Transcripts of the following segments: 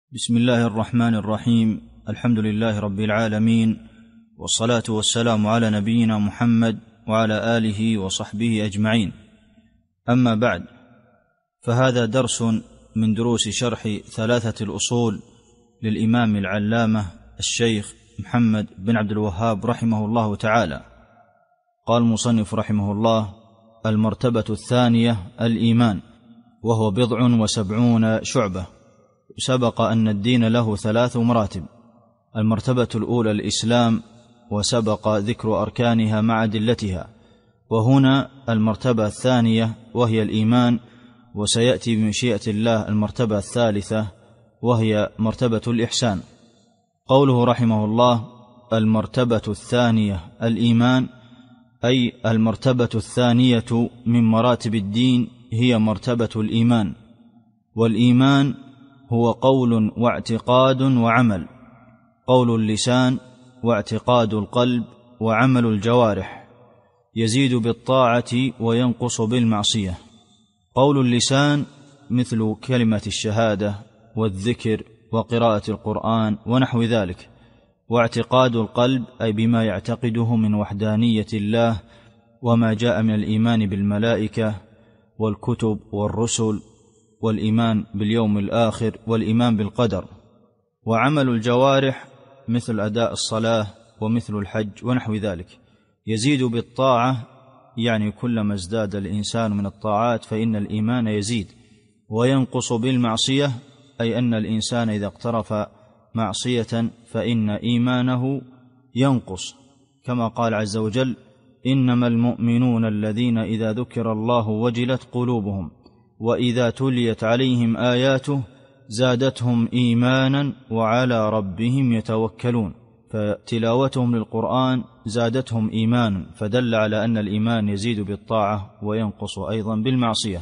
بسم الله الرحمن الرحيم. الحمد لله رب العالمين، والصلاة والسلام على نبينا محمد وعلى آله وصحبه أجمعين. أما بعد، فهذا درس من دروس شرح ثلاثة الأصول للإمام العلامة الشيخ محمد بن عبد الوهاب رحمه الله تعالى. قال المصنف رحمه الله: المرتبة الثانية الإيمان، وهو 70 شعبة. سبق أن الدين له 3 مراتب: المرتبة الأولى الإسلام، وسبق ذكر أركانها مع أدلتها، وهنا المرتبة الثانية وهي الإيمان، وسيأتي بمشيئة الله المرتبة الثالثة وهي مرتبة الإحسان. قوله رحمه الله: المرتبة الثانية الإيمان، أي المرتبة الثانية من مراتب الدين هي مرتبة الإيمان. والإيمان هو قول واعتقاد وعمل، قول اللسان واعتقاد القلب وعمل الجوارح، يزيد بالطاعة وينقص بالمعصية. قول اللسان مثل كلمة الشهادة والذكر وقراءة القرآن ونحو ذلك، واعتقاد القلب أي بما يعتقده من وحدانية الله وما جاء من الإيمان بالملائكة والكتب والرسل، والإيمان باليوم الآخر، والإيمان بالقدر. وعمل الجوارح مثل أداء الصلاة ومثل الحج ونحو ذلك، يزيد بالطاعة، يعني كلما ازداد الإنسان من الطاعات فإن الإيمان يزيد، وينقص بالمعصية، أي أن الإنسان إذا اقترف معصية فإن إيمانه ينقص، كما قال عز وجل: إنما المؤمنون الذين إذا ذكر الله وجلت قلوبهم وإذا تليت عليهم آياته زادتهم إيمانا وعلى ربهم يتوكلون. فتلاوتهم للقرآن زادتهم إيمانا، فدل على أن الإيمان يزيد بالطاعة وينقص أيضا بالمعصية.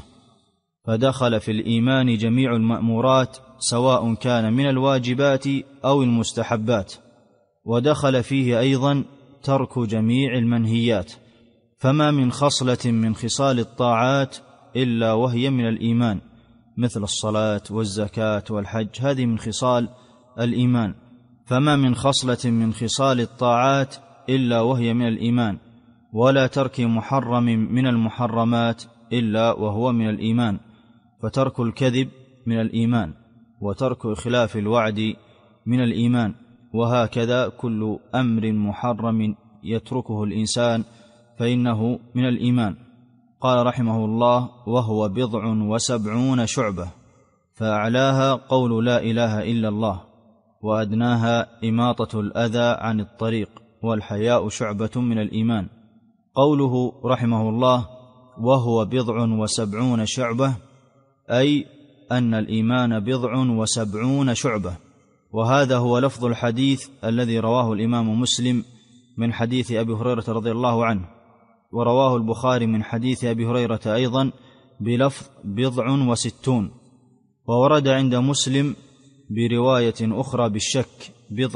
فدخل في الإيمان جميع المأمورات سواء كان من الواجبات أو المستحبات، ودخل فيه أيضا ترك جميع المنهيات. فما من خصلة من خصال الطاعات إلا وهي من الإيمان، مثل الصلاة والزكاة والحج، هذه من خصال الإيمان. فما من خصلة من خصال الطاعات إلا وهي من الإيمان، ولا ترك محرم من المحرمات إلا وهو من الإيمان. فترك الكذب من الإيمان، وترك إخلاف الوعد من الإيمان، وهكذا كل أمر محرم يتركه الإنسان فإنه من الإيمان. قال رحمه الله: وهو 70 شعبة، فأعلاها قول لا إله إلا الله، وأدناها إماطة الأذى عن الطريق، والحياء شعبة من الإيمان. قوله رحمه الله: وهو 70 شعبة، أي أن الإيمان 70 شعبة. وهذا هو لفظ الحديث الذي رواه الإمام مسلم من حديث أبي هريرة رضي الله عنه، ورواه البخاري من حديث أبي هريرة أيضا بلفظ 60، وورد عند مسلم برواية أخرى بالشك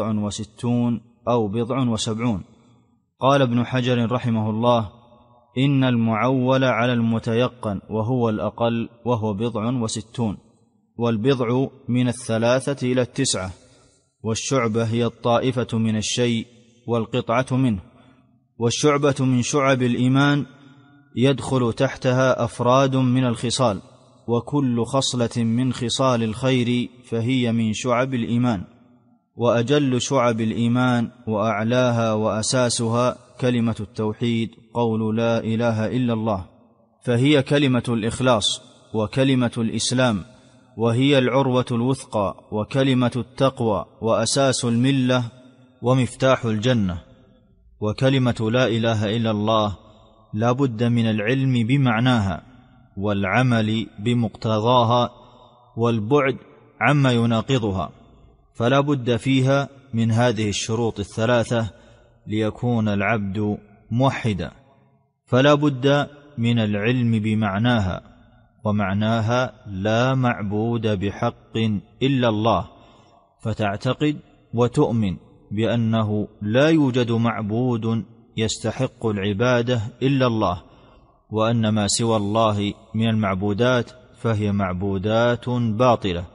60 أو 70. قال ابن حجر رحمه الله: إن المعول على المتيقن وهو الأقل، وهو 60. والبضع من 3 إلى 9، والشعبة هي الطائفة من الشيء والقطعة منه. والشعبة من شعب الإيمان يدخل تحتها أفراد من الخصال، وكل خصلة من خصال الخير فهي من شعب الإيمان. وأجل شعب الإيمان وأعلاها وأساسها كلمة التوحيد، قول لا إله إلا الله، فهي كلمة الإخلاص وكلمة الإسلام، وهي العروة الوثقى وكلمة التقوى وأساس الملة ومفتاح الجنة. وكلمة لا إله إلا الله لا بد من العلم بمعناها والعمل بمقتضاها والبعد عما يناقضها، فلا بد فيها من هذه الشروط 3 ليكون العبد موحدا. فلا بد من العلم بمعناها، ومعناها لا معبود بحق إلا الله، فتعتقد وتؤمن بأنه لا يوجد معبود يستحق العبادة إلا الله، وأن ما سوى الله من المعبودات فهي معبودات باطلة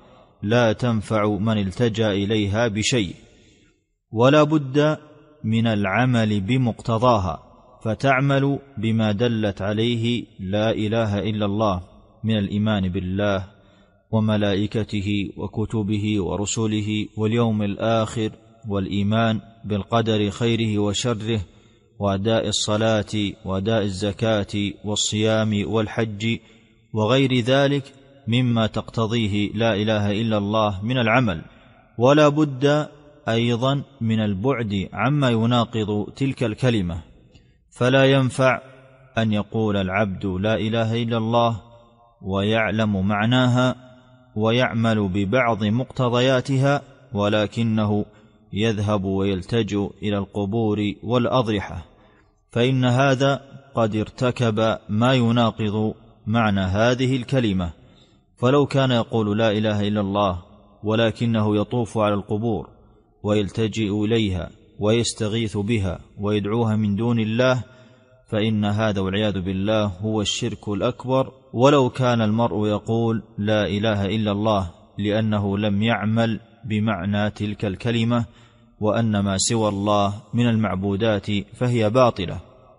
لا تنفع من التجأ إليها بشيء، ولا بد من العمل بمقتضاها، فتعمل بما دلت عليه لا إله إلا الله من الإيمان بالله وملائكته وكتبه ورسله واليوم الآخر، والإيمان بالقدر خيره وشره، وأداء الصلاة وأداء الزكاة والصيام والحج وغير ذلك مما تقتضيه لا إله إلا الله من العمل. ولا بد أيضا من البعد عما يناقض تلك الكلمة، فلا ينفع أن يقول العبد لا إله إلا الله ويعلم معناها ويعمل ببعض مقتضياتها، ولكنه يذهب ويلتجئ إلى القبور والأضرحة، فإن هذا قد ارتكب ما يناقض معنى هذه الكلمة. فلو كان يقول لا إله إلا الله ولكنه يطوف على القبور ويلتجئ إليها ويستغيث بها ويدعوها من دون الله، فإن هذا والعياذ بالله هو الشرك الأكبر، ولو كان المرء يقول لا إله إلا الله، لأنه لم يعمل بمعنى تلك الكلمة، وأن ما سوى الله من المعبودات فهي باطلة.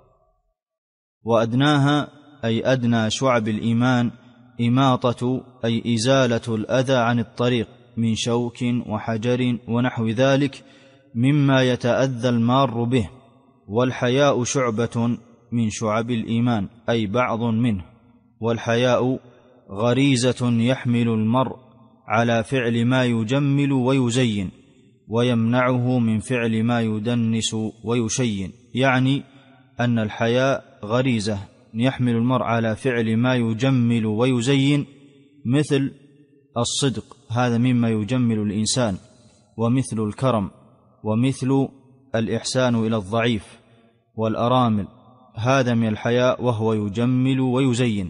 وأدناها أي أدنى شعب الإيمان إماطة أي إزالة الأذى عن الطريق من شوك وحجر ونحو ذلك مما يتأذى المار به. والحياء شعبة من شعب الإيمان أي بعض منه، والحياء غريزة يحمل المرء على فعل ما يجمل ويزين ويمنعه من فعل ما يدنس ويشين، يعني أن الحياء غريزة يحمل المرء على فعل ما يجمل ويزين، مثل الصدق، هذا مما يجمل الإنسان، ومثل الكرم، ومثل الإحسان إلى الضعيف والأرامل، هذا من الحياء وهو يجمل ويزين.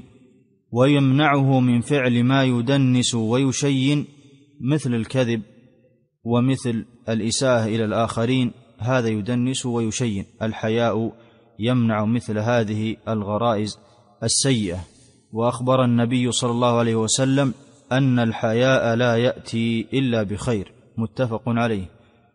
ويمنعه من فعل ما يدنس ويشين، مثل الكذب ومثل الإساءة إلى الآخرين، هذا يدنس ويشين. الحياء يمنع مثل هذه الغرائز السيئة. وأخبر النبي صلى الله عليه وسلم أن الحياء لا يأتي إلا بخير، متفق عليه.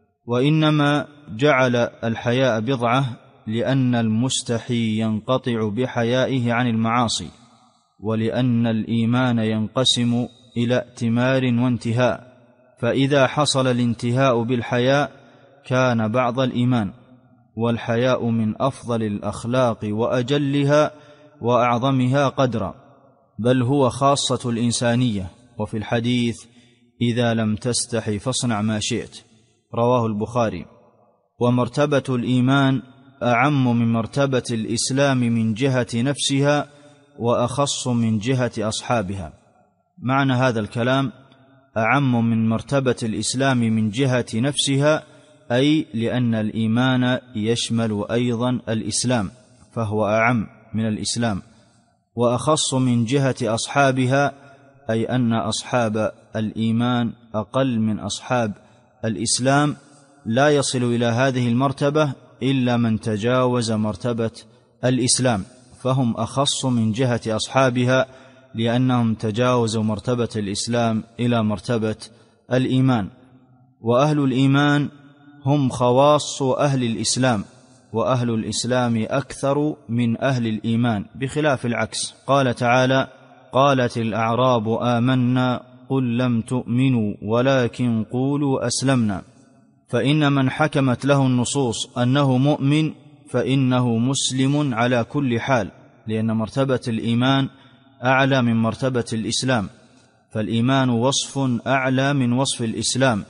وإنما جعل الحياء بضعة لأن المستحي ينقطع بحيائه عن المعاصي، ولأن الإيمان ينقسم إلى ائتمار وانتهاء، فإذا حصل الانتهاء بالحياء كان بعض الإيمان. والحياء من أفضل الأخلاق وأجلها وأعظمها قدرا، بل هو خاصة الإنسانية. وفي الحديث إذا لم تستحي فاصنع ما شئت، رواه البخاري. ومرتبة الإيمان أعم من مرتبة الإسلام من جهة نفسها، وأخص من جهة أصحابها. معنى هذا الكلام أعم من مرتبة الإسلام من جهة نفسها، أي لأن الإيمان يشمل أيضا الإسلام، فهو أعم من الإسلام. وأخص من جهة أصحابها، أي أن أصحاب الإيمان أقل من أصحاب الإسلام، لا يصل إلى هذه المرتبة إلا من تجاوز مرتبة الإسلام، فهم أخص من جهة أصحابها لأنهم تجاوزوا مرتبة الإسلام إلى مرتبة الإيمان. وأهل الإيمان هم خواص أهل الإسلام، وأهل الإسلام أكثر من أهل الإيمان، بخلاف العكس. قال تعالى: قالت الأعراب آمنا قل لم تؤمنوا ولكن قولوا أسلمنا. فإن من حكمت له النصوص أنه مؤمن فإنه مسلم على كل حال، لأن مرتبة الإيمان أعلى من مرتبة الإسلام، فالإيمان وصف أعلى من وصف الإسلام،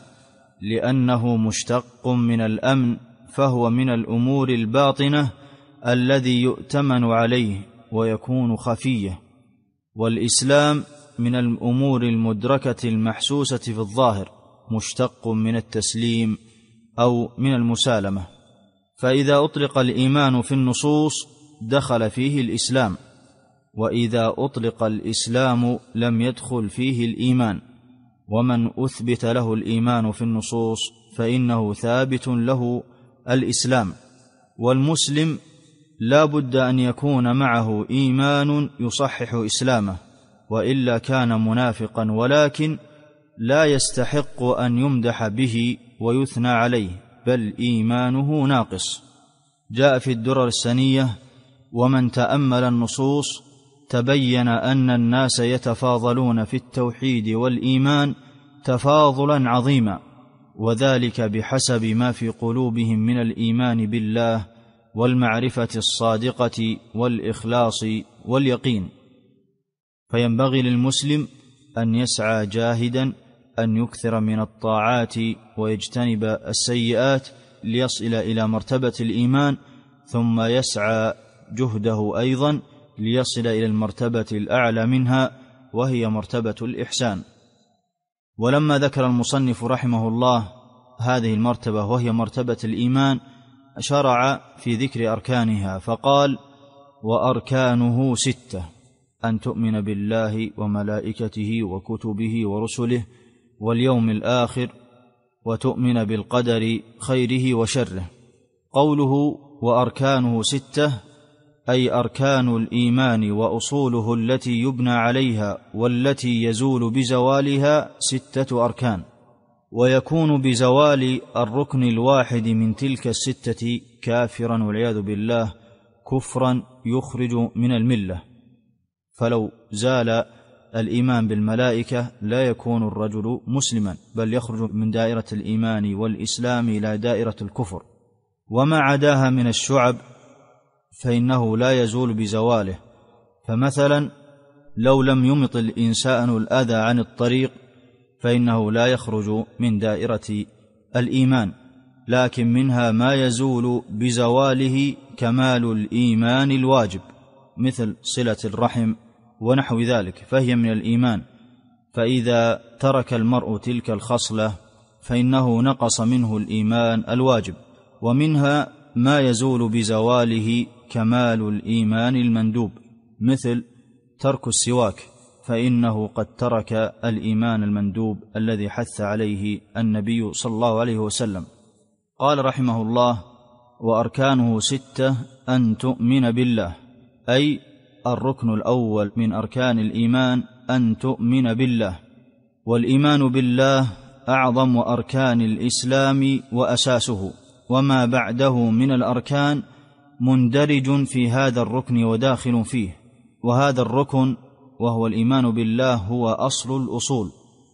لأنه مشتق من الأمن، فهو من الأمور الباطنة الذي يؤتمن عليه ويكون خفية، والإسلام من الأمور المدركة المحسوسة في الظاهر، مشتق من التسليم أو من المسالمة. فإذا أطلق الإيمان في النصوص دخل فيه الإسلام، وإذا أطلق الإسلام لم يدخل فيه الإيمان. ومن أثبت له الإيمان في النصوص فإنه ثابت له الإسلام. والمسلم لا بد أن يكون معه إيمان يصحح إسلامه، وإلا كان منافقا، ولكن لا يستحق أن يمدح به ويثنى عليه، بل إيمانه ناقص. جاء في الدرر السنية: ومن تأمل النصوص تبين أن الناس يتفاضلون في التوحيد والإيمان تفاضلا عظيما، وذلك بحسب ما في قلوبهم من الإيمان بالله والمعرفة الصادقة والإخلاص واليقين. فينبغي للمسلم أن يسعى جاهدا أن يكثر من الطاعات ويجتنب السيئات ليصل إلى مرتبة الإيمان، ثم يسعى جهده أيضا ليصل إلى المرتبة الأعلى منها، وهي مرتبة الإحسان. ولما ذكر المصنف رحمه الله هذه المرتبة وهي مرتبة الإيمان، شرع في ذكر أركانها فقال: وأركانه 6: أن تؤمن بالله وملائكته وكتبه ورسله واليوم الآخر، وتؤمن بالقدر خيره وشره. قوله وأركانه 6 أي أركان الإيمان وأصوله التي يبنى عليها والتي يزول بزوالها 6 أركان، ويكون بزوال الركن الواحد من تلك 6 كافرا والعياذ بالله، كفرا يخرج من الملة. فلو زال الإيمان بالملائكة لا يكون الرجل مسلما، بل يخرج من دائرة الإيمان والإسلام إلى دائرة الكفر. وما عداها من الشعب فإنه لا يزول بزواله. فمثلا لو لم يمط الإنسان الأذى عن الطريق فإنه لا يخرج من دائرة الإيمان، لكن منها ما يزول بزواله كمال الإيمان الواجب، مثل صلة الرحم ونحو ذلك، فهي من الإيمان. فإذا ترك المرء تلك الخصلة فإنه نقص منه الإيمان الواجب. ومنها ما يزول بزواله كمال الإيمان المندوب، مثل ترك السواك، فإنه قد ترك الإيمان المندوب الذي حث عليه النبي صلى الله عليه وسلم. قال رحمه الله: وأركانه 6 أن تؤمن بالله، أي الركن الأول من أركان الإيمان أن تؤمن بالله. والإيمان بالله أعظم أركان الإسلام وأساسه، وما بعده من الأركان مندرج في هذا الركن وداخل فيه. وهذا الركن وهو الإيمان بالله هو أصل الأصول،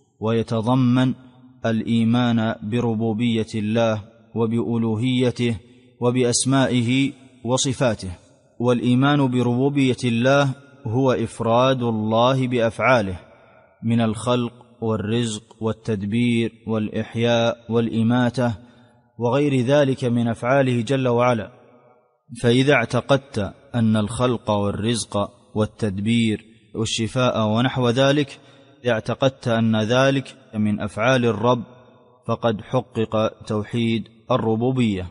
ويتضمن الإيمان بربوبية الله وبألوهيته وبأسمائه وصفاته. والإيمان بربوبية الله هو إفراد الله بأفعاله من الخلق والرزق والتدبير والإحياء والإماتة وغير ذلك من أفعاله جل وعلا. فإذا اعتقدت أن الخلق والرزق والتدبير والشفاء ونحو ذلك اعتقدت أن ذلك من أفعال الرب، فقد حقق توحيد الربوبية.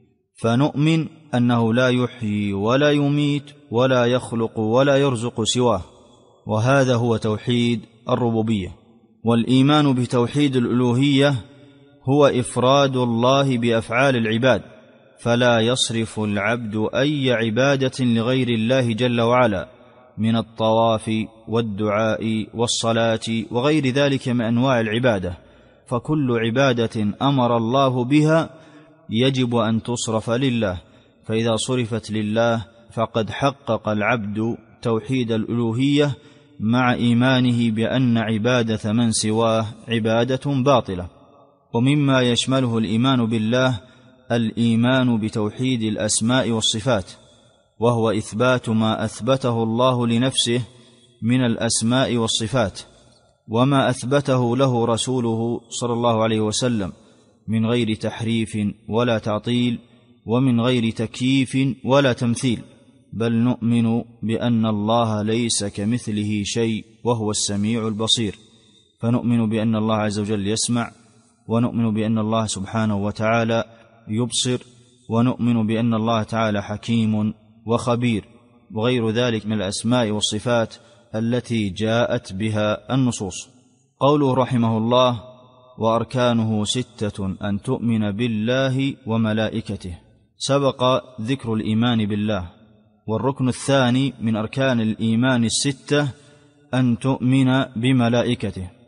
فنؤمن أنه لا يحيي ولا يميت ولا يخلق ولا يرزق سواه، وهذا هو توحيد الربوبية. والإيمان بتوحيد الألوهية هو إفراد الله بأفعال العباد، فلا يصرف العبد أي عبادة لغير الله جل وعلا من الطواف والدعاء والصلاة وغير ذلك من أنواع العبادة، فكل عبادة أمر الله بها يجب أن تصرف لله، فإذا صرفت لله فقد حقق العبد توحيد الألوهية مع إيمانه بأن عبادة من سواه عبادة باطلة. ومما يشمله الإيمان بالله الإيمان بتوحيد الأسماء والصفات، وهو إثبات ما أثبته الله لنفسه من الأسماء والصفات، وما أثبته له رسوله صلى الله عليه وسلم من غير تحريف ولا تعطيل، ومن غير تكييف ولا تمثيل، بل نؤمن بأن الله ليس كمثله شيء وهو السميع البصير. فنؤمن بأن الله عز وجل يسمع، ونؤمن بأن الله سبحانه وتعالى يبصر، ونؤمن بأن الله تعالى حكيم وخبير، وغير ذلك من الأسماء والصفات التي جاءت بها النصوص. قوله رحمه الله: وأركانه 6 أن تؤمن بالله وملائكته، سبق ذكر الإيمان بالله. والركن الثاني من أركان الإيمان 6 أن تؤمن بملائكته.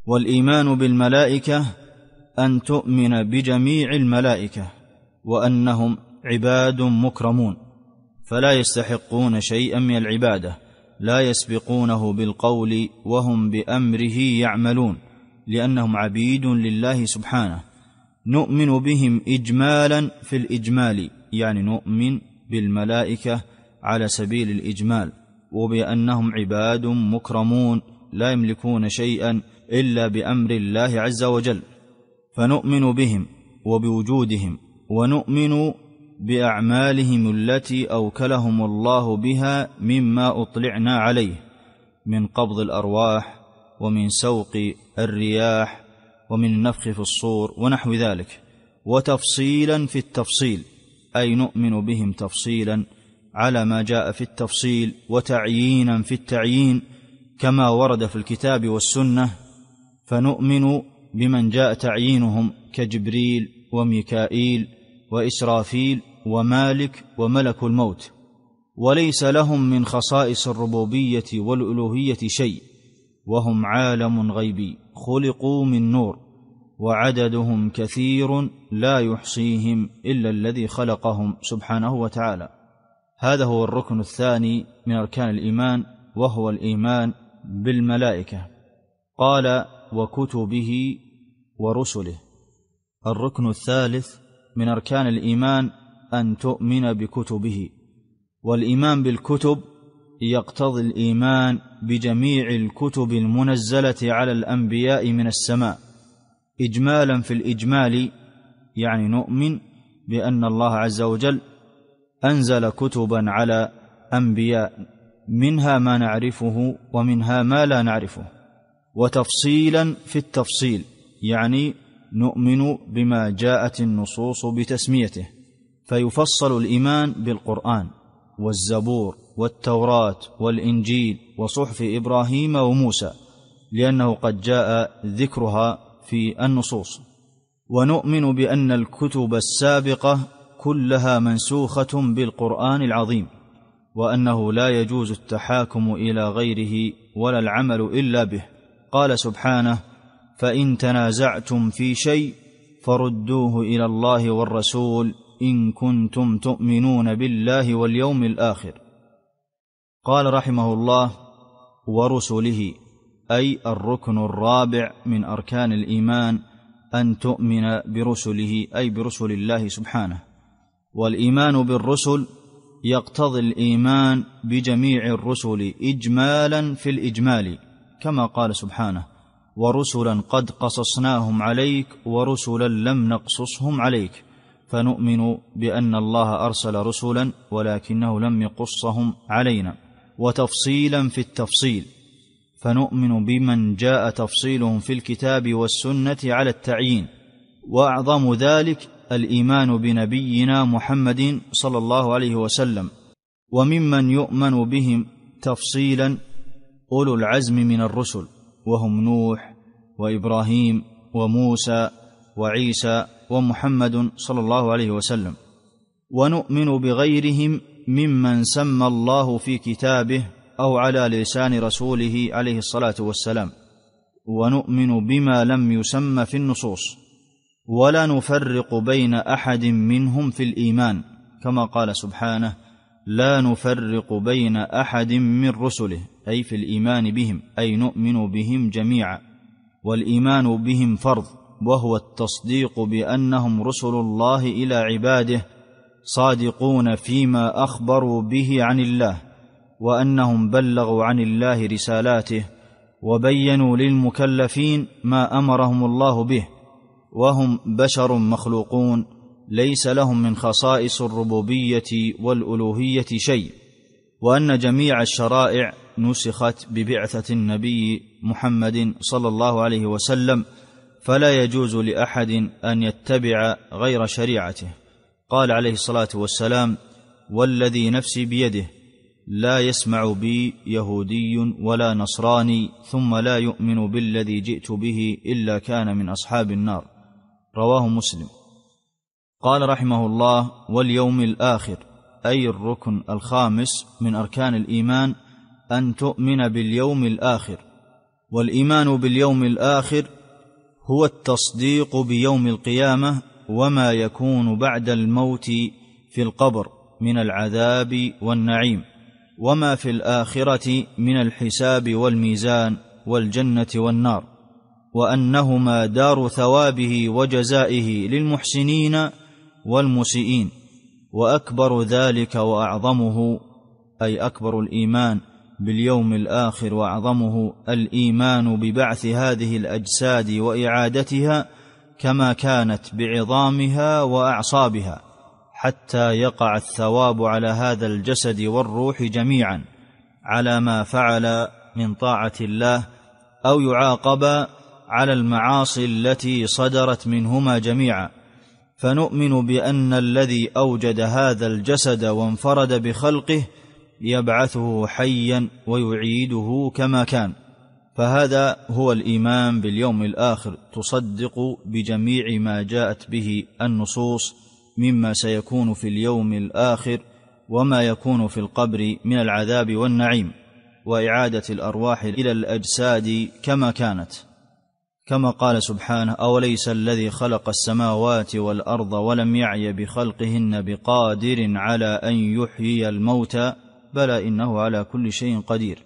والإيمان بالملائكة أن تؤمن بجميع الملائكة وأنهم عباد مكرمون فلا يستحقون شيئا من العبادة، لا يسبقونه بالقول وهم بأمره يعملون، لأنهم عبيد لله سبحانه. نؤمن بهم إجمالا في الإجمال، يعني نؤمن بالملائكة على سبيل الإجمال، وبأنهم عباد مكرمون لا يملكون شيئا إلا بأمر الله عز وجل، فنؤمن بهم وبوجودهم، ونؤمن بأعمالهم التي أوكلهم الله بها مما أطلعنا عليه من قبض الأرواح ومن سوق الرياح ومن النفخ في الصور ونحو ذلك، وتفصيلا في التفصيل، أي نؤمن بهم تفصيلا على ما جاء في التفصيل، وتعيينا في التعيين كما ورد في الكتاب والسنة، فنؤمن بمن جاء تعيينهم كجبريل وميكائيل وإسرافيل ومالك وملك الموت، وليس لهم من خصائص الربوبية والألوهية شيء، وهم عالم غيبي خلقوا من نور، وعددهم كثير لا يحصيهم إلا الذي خلقهم سبحانه وتعالى. هذا هو الركن الثاني من أركان الإيمان، وهو الإيمان بالملائكة. قال وكتبه ورسله. الركن الثالث من أركان الإيمان أن تؤمن بكتبه، والإيمان بالكتب يقتضي الإيمان بجميع الكتب المنزلة على الأنبياء من السماء إجمالا في الإجمال، يعني نؤمن بأن الله عز وجل أنزل كتبا على أنبياء، منها ما نعرفه ومنها ما لا نعرفه، وتفصيلا في التفصيل، يعني نؤمن بما جاءت النصوص بتسميته، فيفصل الإيمان بالقرآن والزبور والتوراة والإنجيل وصحف إبراهيم وموسى، لأنه قد جاء ذكرها في النصوص. ونؤمن بأن الكتب السابقة كلها منسوخة بالقرآن العظيم، وأنه لا يجوز التحاكم إلى غيره ولا العمل إلا به. قال سبحانه: فإن تنازعتم في شيء فردوه إلى الله والرسول إن كنتم تؤمنون بالله واليوم الآخر. قال رحمه الله: ورسله، أي الركن الرابع من أركان الإيمان أن تؤمن برسله، أي برسل الله سبحانه. والإيمان بالرسل يقتضي الإيمان بجميع الرسل إجمالا في الإجمال، كما قال سبحانه: ورسلا قد قصصناهم عليك ورسلا لم نقصصهم عليك، فنؤمن بأن الله أرسل رسلا ولكنه لم يقصهم علينا. وتفصيلا في التفصيل، فنؤمن بمن جاء تفصيلهم في الكتاب والسنة على التعيين، وأعظم ذلك الإيمان بنبينا محمد صلى الله عليه وسلم. وممن يؤمن بهم تفصيلا أولو العزم من الرسل، وهم نوح وإبراهيم وموسى وعيسى ومحمد صلى الله عليه وسلم. ونؤمن بغيرهم ممن سمى الله في كتابه أو على لسان رسوله عليه الصلاة والسلام، ونؤمن بما لم يسم في النصوص، ولا نفرق بين أحد منهم في الإيمان، كما قال سبحانه: لا نفرق بين أحد من رسله، أي في الإيمان بهم، أي نؤمن بهم جميعا. والإيمان بهم فرض، وهو التصديق بأنهم رسل الله إلى عباده، صادقون فيما أخبروا به عن الله، وأنهم بلغوا عن الله رسالاته وبينوا للمكلفين ما أمرهم الله به، وهم بشر مخلوقون ليس لهم من خصائص الربوبية والألوهية شيء، وأن جميع الشرائع نسخت ببعثة النبي محمد صلى الله عليه وسلم، فلا يجوز لأحد أن يتبع غير شريعته. قال عليه الصلاة والسلام: والذي نفسي بيده لا يسمع بي يهودي ولا نصراني ثم لا يؤمن بالذي جئت به إلا كان من أصحاب النار. رواه مسلم. قال رحمه الله: واليوم الآخر، أي الركن الخامس من أركان الإيمان أن تؤمن باليوم الآخر، والإيمان باليوم الآخر هو التصديق بيوم القيامة وما يكون بعد الموت في القبر من العذاب والنعيم، وما في الآخرة من الحساب والميزان والجنة والنار، وأنهما دار ثوابه وجزائه للمحسنين والمسيئين. وأكبر ذلك وأعظمه، أي أكبر الإيمان باليوم الآخر وأعظمه، الإيمان ببعث هذه الأجساد وإعادتها كما كانت بعظامها وأعصابها، حتى يقع الثواب على هذا الجسد والروح جميعا على ما فعل من طاعة الله، أو يعاقب على المعاصي التي صدرت منهما جميعا. فنؤمن بأن الذي أوجد هذا الجسد وانفرد بخلقه يبعثه حيا ويعيده كما كان. فهذا هو الإيمان باليوم الآخر، تصدق بجميع ما جاءت به النصوص مما سيكون في اليوم الآخر وما يكون في القبر من العذاب والنعيم، وإعادة الأرواح إلى الأجساد كما كانت، كما قال سبحانه: أوليس الذي خلق السماوات والأرض ولم يعي بخلقهن بقادر على أن يحيي الموتى بلى إنه على كل شيء قدير.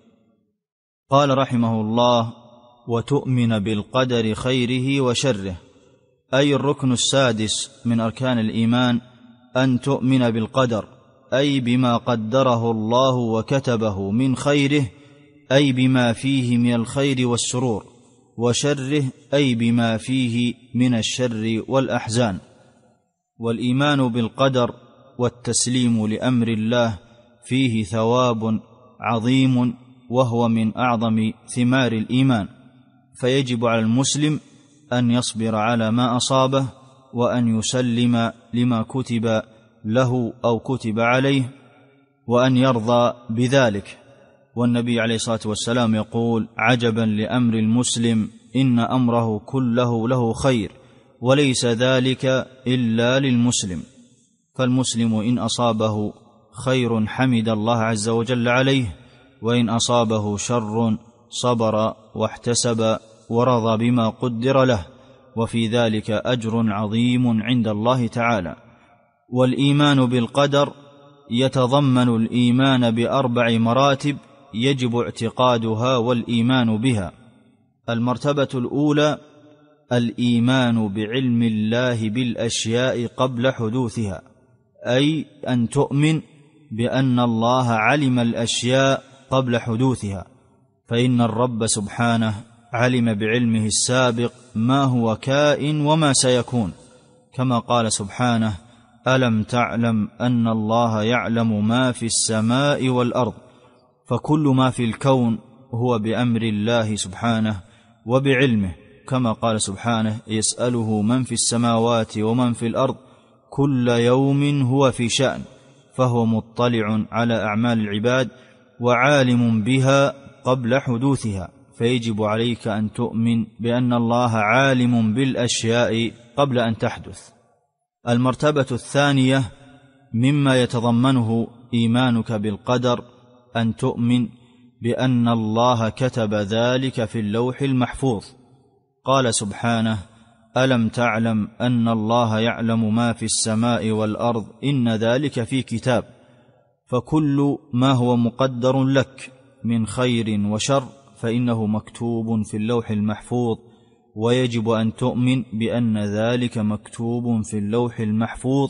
قال رحمه الله: وتؤمن بالقدر خيره وشره، أي الركن السادس من أركان الإيمان أن تؤمن بالقدر، أي بما قدره الله وكتبه من خيره، أي بما فيه من الخير والسرور، وشره أي بما فيه من الشر والأحزان. والإيمان بالقدر والتسليم لأمر الله فيه ثواب عظيم، وهو من أعظم ثمار الإيمان، فيجب على المسلم أن يصبر على ما أصابه، وأن يسلم لما كتب له أو كتب عليه، وأن يرضى بذلك. والنبي عليه الصلاة والسلام يقول: عجبا لأمر المسلم، إن أمره كله له خير، وليس ذلك إلا للمسلم. فالمسلم إن أصابه خير حمد الله عز وجل عليه، وإن أصابه شر صبر واحتسب ورضى بما قدر له، وفي ذلك أجر عظيم عند الله تعالى. والإيمان بالقدر يتضمن الإيمان بأربع مراتب يجب اعتقادها والإيمان بها. المرتبة الأولى الإيمان بعلم الله بالأشياء قبل حدوثها، أي أن تؤمن بأن الله علم الأشياء قبل حدوثها، فإن الرب سبحانه علم بعلمه السابق ما هو كائن وما سيكون، كما قال سبحانه: ألم تعلم أن الله يعلم ما في السماء والأرض. فكل ما في الكون هو بأمر الله سبحانه وبعلمه، كما قال سبحانه: يسأله من في السماوات ومن في الأرض كل يوم هو في شأن. فهو مطلع على أعمال العباد وعالم بها قبل حدوثها، فيجب عليك أن تؤمن بأن الله عالم بالأشياء قبل أن تحدث. المرتبة الثانية مما يتضمنه إيمانك بالقدر أن تؤمن بأن الله كتب ذلك في اللوح المحفوظ. قال سبحانه: ألم تعلم أن الله يعلم ما في السماء والأرض إن ذلك في كتاب. فكل ما هو مقدر لك من خير وشر فإنه مكتوب في اللوح المحفوظ، ويجب أن تؤمن بأن ذلك مكتوب في اللوح المحفوظ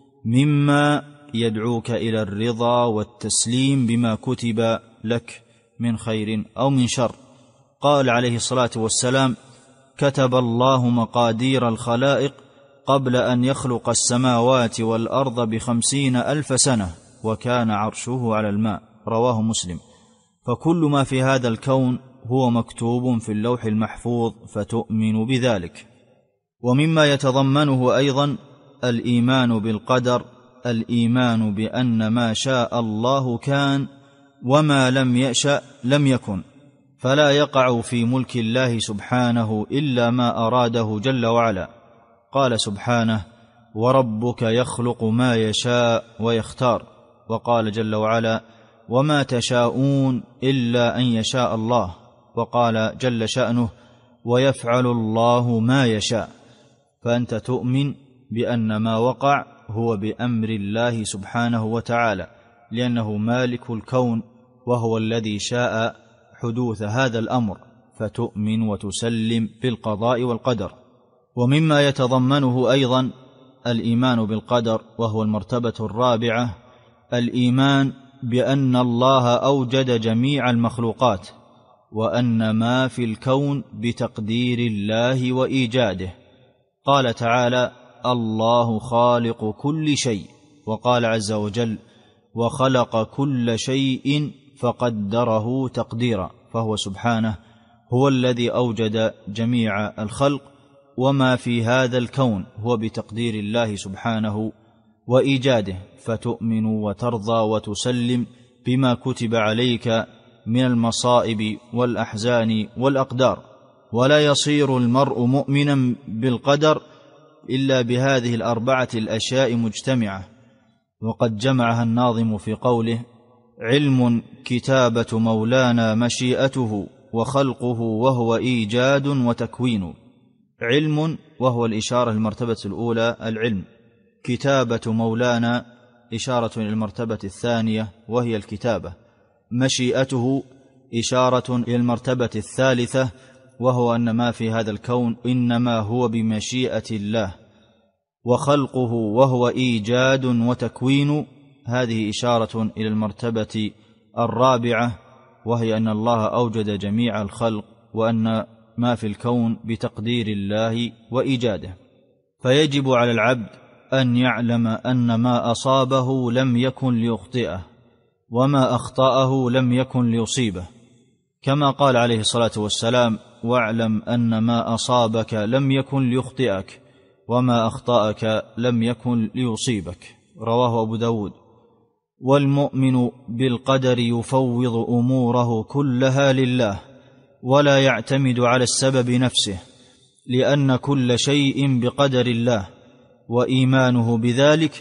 مما يدعوك إلى الرضا والتسليم بما كتب لك من خير أو من شر. قال عليه الصلاة والسلام: كتب الله مقادير الخلائق قبل أن يخلق السماوات والأرض 50,000 سنة، وكان عرشه على الماء. رواه مسلم. فكل ما في هذا الكون هو مكتوب في اللوح المحفوظ، فتؤمن بذلك. ومما يتضمنه أيضا الإيمان بالقدر الإيمان بأن ما شاء الله كان، وما لم يشأ لم يكن، فلا يقع في ملك الله سبحانه إلا ما أراده جل وعلا. قال سبحانه: وربك يخلق ما يشاء ويختار. وقال جل وعلا: وما تشاءون إلا أن يشاء الله. وقال جل شأنه: ويفعل الله ما يشاء. فأنت تؤمن بأن ما وقع هو بأمر الله سبحانه وتعالى، لأنه مالك الكون وهو الذي شاء حدوث هذا الأمر، فتؤمن وتسلم بالقضاء والقدر. ومما يتضمنه أيضا الإيمان بالقدر، وهو المرتبة الرابعة، الإيمان بأن الله أوجد جميع المخلوقات، وأن ما في الكون بتقدير الله وإيجاده. قال تعالى: الله خالق كل شيء. وقال عز وجل: وخلق كل شيء فقدره تقديرا. فهو سبحانه هو الذي أوجد جميع الخلق، وما في هذا الكون هو بتقدير الله سبحانه وإيجاده. فتؤمن وترضى وتسلم بما كتب عليك من المصائب والأحزان والأقدار. ولا يصير المرء مؤمنا بالقدر إلا بهذه الأربعة الأشياء مجتمعة، وقد جمعها الناظم في قوله: علم كتابة مولانا مشيئته، وخلقه وهو إيجاد وتكوين. علم وهو الإشارة للمرتبة الأولى العلم، كتابة مولانا إشارة إلى المرتبة الثانية وهي الكتابة، مشيئته إشارة إلى المرتبة الثالثة وهو أن ما في هذا الكون إنما هو بمشيئة الله، وخلقه وهو إيجاد وتكوين، هذه إشارة إلى المرتبة الرابعة وهي أن الله أوجد جميع الخلق، وأن ما في الكون بتقدير الله وإيجاده. فيجب على العبد أن يعلم أن ما أصابه لم يكن ليخطئه، وما أخطأه لم يكن ليصيبه، كما قال عليه الصلاة والسلام: واعلم أن ما أصابك لم يكن ليخطئك، وما أخطأك لم يكن ليصيبك. رواه أبو داود. والمؤمن بالقدر يفوض أموره كلها لله، ولا يعتمد على السبب نفسه، لأن كل شيء بقدر الله، وإيمانه بذلك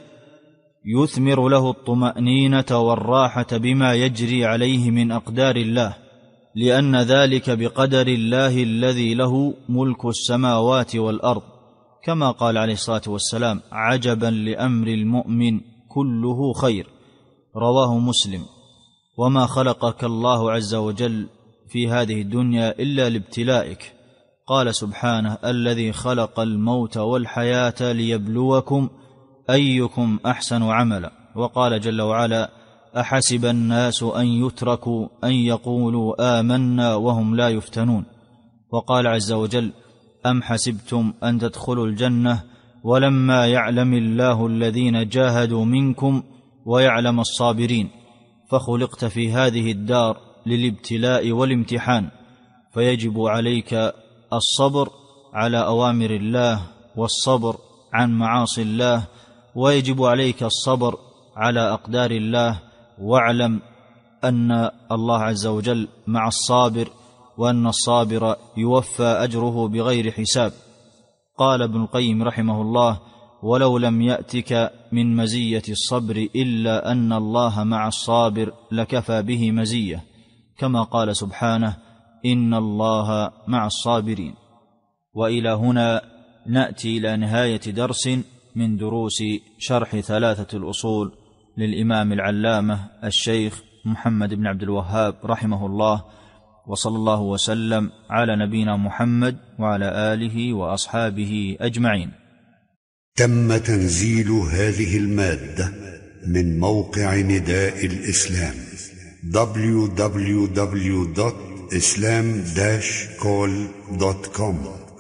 يثمر له الطمأنينة والراحة بما يجري عليه من أقدار الله، لأن ذلك بقدر الله الذي له ملك السماوات والأرض، كما قال عليه الصلاة والسلام: عجبا لأمر المؤمن كله خير. رواه مسلم. وما خلقك الله عز وجل في هذه الدنيا إلا لابتلائك. قال سبحانه: الذي خلق الموت والحياة ليبلوكم أيكم أحسن عملا. وقال جل وعلا: أحسب الناس أن يتركوا أن يقولوا آمنا وهم لا يفتنون. وقال عز وجل: أم حسبتم أن تدخلوا الجنة ولما يعلم الله الذين جاهدوا منكم ويعلم الصابرين. فخلقت في هذه الدار للابتلاء والامتحان، فيجب عليك الصبر على أوامر الله، والصبر عن معاصي الله، ويجب عليك الصبر على أقدار الله. واعلم أن الله عز وجل مع الصابر، وأن الصابر يوفى أجره بغير حساب. قال ابن القيم رحمه الله: ولو لم يأتك من مزية الصبر إلا أن الله مع الصابر لكفى به مزية، كما قال سبحانه: إن الله مع الصابرين. وإلى هنا نأتي إلى نهاية درس من دروس شرح ثلاثة الأصول للإمام العلامة الشيخ محمد بن عبد الوهاب رحمه الله، وصلى الله وسلم على نبينا محمد وعلى آله وأصحابه أجمعين. تم تنزيل هذه المادة من موقع نداء الإسلام www.islam-call.com